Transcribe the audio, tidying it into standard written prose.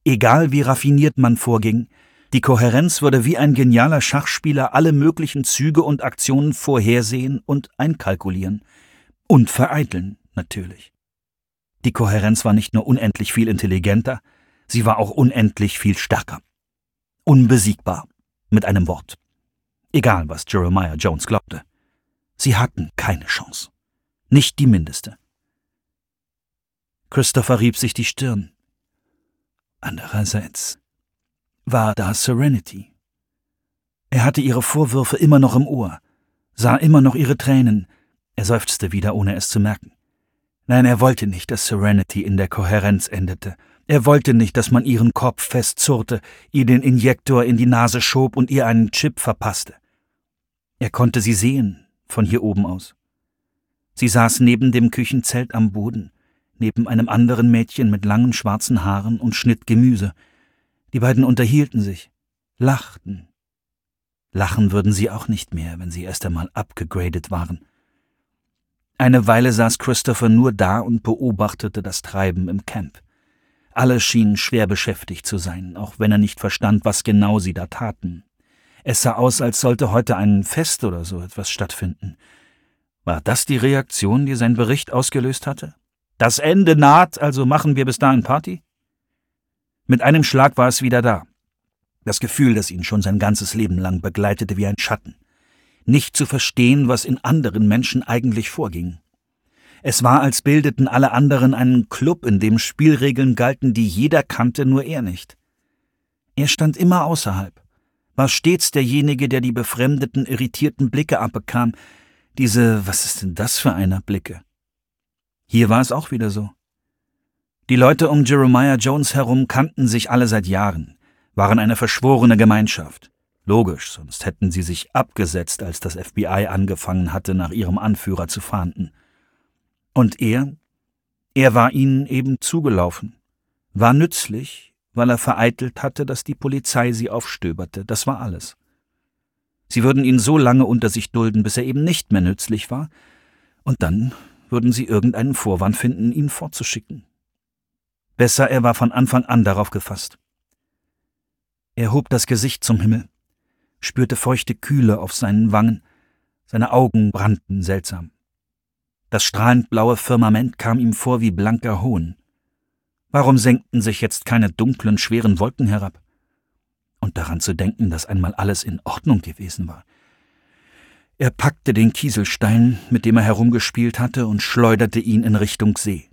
Egal wie raffiniert man vorging, die Kohärenz würde wie ein genialer Schachspieler alle möglichen Züge und Aktionen vorhersehen und einkalkulieren. Und vereiteln, natürlich. Die Kohärenz war nicht nur unendlich viel intelligenter, sie war auch unendlich viel stärker. Unbesiegbar, mit einem Wort. Egal, was Jeremiah Jones glaubte. Sie hatten keine Chance. Nicht die mindeste. Christopher rieb sich die Stirn. Andererseits war da Serenity. Er hatte ihre Vorwürfe immer noch im Ohr, sah immer noch ihre Tränen. Er seufzte wieder, ohne es zu merken. Nein, er wollte nicht, dass Serenity in der Kohärenz endete. Er wollte nicht, dass man ihren Kopf festzurrte, ihr den Injektor in die Nase schob und ihr einen Chip verpasste. Er konnte sie sehen, von hier oben aus. Sie saß neben dem Küchenzelt am Boden, neben einem anderen Mädchen mit langen schwarzen Haaren und schnitt Gemüse. Die beiden unterhielten sich, lachten. Lachen würden sie auch nicht mehr, wenn sie erst einmal abgegradet waren. Eine Weile saß Christopher nur da und beobachtete das Treiben im Camp. Alle schienen schwer beschäftigt zu sein, auch wenn er nicht verstand, was genau sie da taten. Es sah aus, als sollte heute ein Fest oder so etwas stattfinden. War das die Reaktion, die sein Bericht ausgelöst hatte? Das Ende naht, also machen wir bis dahin Party? Mit einem Schlag war es wieder da. Das Gefühl, das ihn schon sein ganzes Leben lang begleitete wie ein Schatten. Nicht zu verstehen, was in anderen Menschen eigentlich vorging. Es war, als bildeten alle anderen einen Club, in dem Spielregeln galten, die jeder kannte, nur er nicht. Er stand immer außerhalb, war stets derjenige, der die befremdeten, irritierten Blicke abbekam. Diese, was ist denn das für einer, Blicke? Hier war es auch wieder so. Die Leute um Jeremiah Jones herum kannten sich alle seit Jahren, waren eine verschworene Gemeinschaft. Logisch, sonst hätten sie sich abgesetzt, als das FBI angefangen hatte, nach ihrem Anführer zu fahnden. Und er war ihnen eben zugelaufen, war nützlich, weil er vereitelt hatte, dass die Polizei sie aufstöberte, das war alles. Sie würden ihn so lange unter sich dulden, bis er eben nicht mehr nützlich war, und dann würden sie irgendeinen Vorwand finden, ihn fortzuschicken. Besser, er war von Anfang an darauf gefasst. Er hob das Gesicht zum Himmel, spürte feuchte Kühle auf seinen Wangen, seine Augen brannten seltsam. Das strahlend blaue Firmament kam ihm vor wie blanker Hohn. Warum senkten sich jetzt keine dunklen, schweren Wolken herab? Und daran zu denken, dass einmal alles in Ordnung gewesen war. Er packte den Kieselstein, mit dem er herumgespielt hatte, und schleuderte ihn in Richtung See.